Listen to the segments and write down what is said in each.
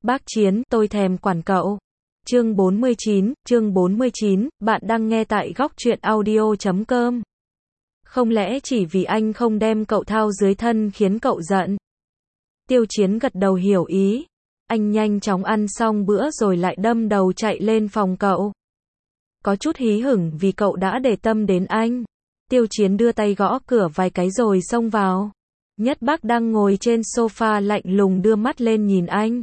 Bác Chiến, tôi thèm quản cậu. Chương 49, bạn đang nghe tại góc truyện audio.com. Không lẽ chỉ vì anh không đem cậu thao dưới thân khiến cậu giận? Tiêu Chiến gật đầu hiểu ý. Anh nhanh chóng ăn xong bữa rồi lại đâm đầu chạy lên phòng cậu. Có chút hí hửng vì cậu đã để tâm đến anh. Tiêu Chiến đưa tay gõ cửa vài cái rồi xông vào. Nhất Bác đang ngồi trên sofa lạnh lùng đưa mắt lên nhìn anh.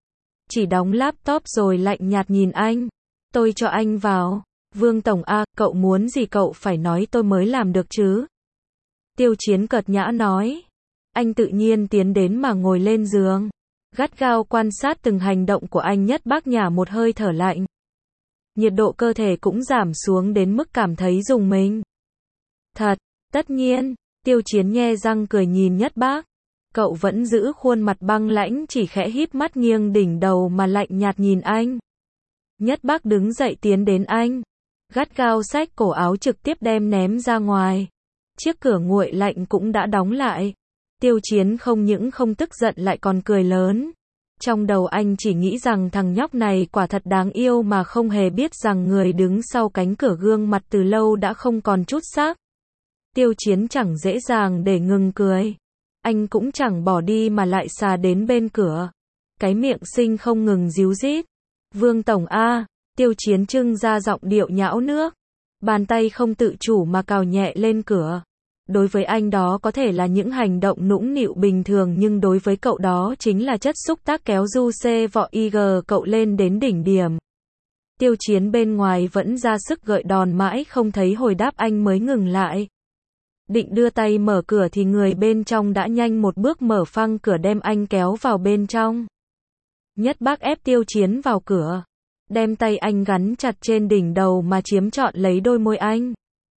Chỉ đóng laptop rồi lạnh nhạt nhìn anh. Tôi cho anh vào. Vương Tổng A, cậu muốn gì cậu phải nói tôi mới làm được chứ. Tiêu Chiến cợt nhã nói. Anh tự nhiên tiến đến mà ngồi lên giường. Gắt gao quan sát từng hành động của anh. Nhất Bác nhả một hơi thở lạnh. Nhiệt độ cơ thể cũng giảm xuống đến mức cảm thấy rùng mình. Thật, tất nhiên. Tiêu Chiến nhe răng cười nhìn Nhất Bác. Cậu vẫn giữ khuôn mặt băng lãnh, chỉ khẽ híp mắt nghiêng đỉnh đầu mà lạnh nhạt nhìn anh. Nhất Bác đứng dậy tiến đến anh. Gắt gao xách cổ áo trực tiếp đem ném ra ngoài. Chiếc cửa nguội lạnh cũng đã đóng lại. Tiêu Chiến không những không tức giận lại còn cười lớn. Trong đầu anh chỉ nghĩ rằng thằng nhóc này quả thật đáng yêu mà không hề biết rằng người đứng sau cánh cửa gương mặt từ lâu đã không còn chút xác. Tiêu Chiến chẳng dễ dàng để ngừng cười. Anh cũng chẳng bỏ đi mà lại xà đến bên cửa. Cái miệng xinh không ngừng díu dít. Vương Tổng A, Tiêu Chiến trưng ra giọng điệu nhão nước. Bàn tay không tự chủ mà cào nhẹ lên cửa. Đối với anh đó có thể là những hành động nũng nịu bình thường, nhưng đối với cậu đó chính là chất xúc tác kéo du xê vọ IG cậu lên đến đỉnh điểm. Tiêu Chiến bên ngoài vẫn ra sức gợi đòn mãi không thấy hồi đáp, anh mới ngừng lại. Định đưa tay mở cửa thì người bên trong đã nhanh một bước mở phăng cửa đem anh kéo vào bên trong. Nhất Bác ép Tiêu Chiến vào cửa. Đem tay anh gắn chặt trên đỉnh đầu mà chiếm trọn lấy đôi môi anh.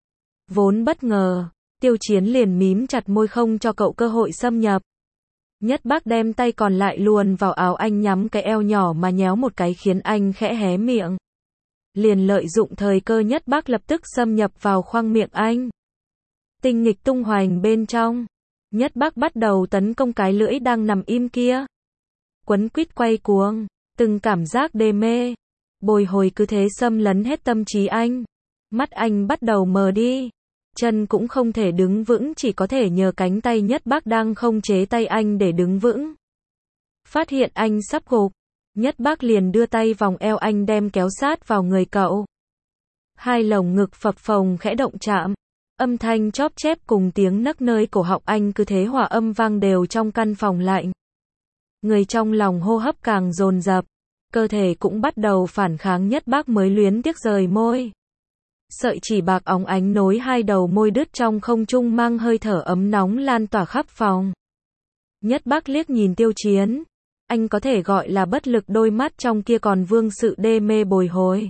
Vốn bất ngờ, Tiêu Chiến liền mím chặt môi không cho cậu cơ hội xâm nhập. Nhất Bác đem tay còn lại luồn vào áo anh, nhắm cái eo nhỏ mà nhéo một cái khiến anh khẽ hé miệng. Liền lợi dụng thời cơ, Nhất Bác lập tức xâm nhập vào khoang miệng anh. Tinh nghịch tung hoành bên trong. Nhất Bác bắt đầu tấn công cái lưỡi đang nằm im kia. Quấn quýt quay cuồng. Từng cảm giác đê mê, bồi hồi cứ thế xâm lấn hết tâm trí anh. Mắt anh bắt đầu mờ đi. Chân cũng không thể đứng vững, chỉ có thể nhờ cánh tay Nhất Bác đang khống chế tay anh để đứng vững. Phát hiện anh sắp gục, Nhất Bác liền đưa tay vòng eo anh đem kéo sát vào người cậu. Hai lồng ngực phập phồng khẽ động chạm. Âm thanh chóp chép cùng tiếng nấc nơi cổ họng anh cứ thế hòa âm vang đều trong căn phòng lạnh. Người trong lòng hô hấp càng dồn dập, cơ thể cũng bắt đầu phản kháng. Nhất Bác mới luyến tiếc rời môi. Sợi chỉ bạc óng ánh nối hai đầu môi đứt trong không trung, mang hơi thở ấm nóng lan tỏa khắp phòng. Nhất Bác liếc nhìn Tiêu Chiến. Anh có thể gọi là bất lực, đôi mắt trong kia còn vương sự đê mê bồi hồi.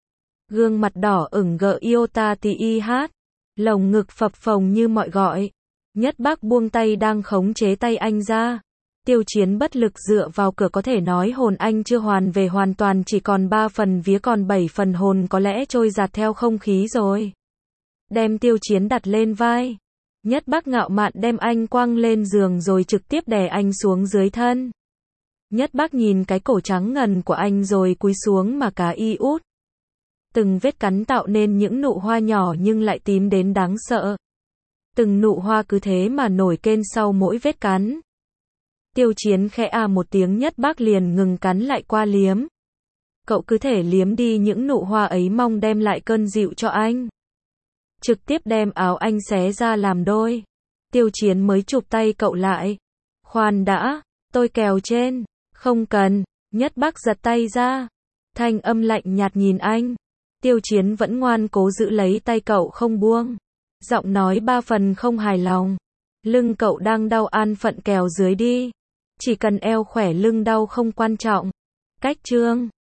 Gương mặt đỏ ửng gợ iota ti hát. Lồng ngực phập phồng như mọi gọi. Nhất Bác buông tay đang khống chế tay anh ra. Tiêu Chiến bất lực dựa vào cửa, có thể nói hồn anh chưa hoàn về hoàn toàn, chỉ còn 3 phần vía, còn 7 phần hồn có lẽ trôi dạt theo không khí rồi. Đem Tiêu Chiến đặt lên vai. Nhất Bác ngạo mạn đem anh quăng lên giường rồi trực tiếp đè anh xuống dưới thân. Nhất Bác nhìn cái cổ trắng ngần của anh rồi cúi xuống mà cá y út. Từng vết cắn tạo nên những nụ hoa nhỏ nhưng lại tím đến đáng sợ. Từng nụ hoa cứ thế mà nổi kên sau mỗi vết cắn. Tiêu Chiến khẽ à một tiếng, Nhất Bác liền ngừng cắn lại qua liếm. Cậu cứ thể liếm đi những nụ hoa ấy, mong đem lại cơn dịu cho anh. Trực tiếp đem áo anh xé ra làm đôi. Tiêu Chiến mới chụp tay cậu lại. Khoan đã, tôi kèo trên. Không cần. Nhất Bác giật tay ra. Thanh âm lạnh nhạt nhìn anh. Tiêu Chiến vẫn ngoan cố giữ lấy tay cậu không buông. Giọng nói 3 phần không hài lòng. Lưng cậu đang đau, an phận kèo dưới đi. Chỉ cần eo khỏe lưng đau không quan trọng. Cách chương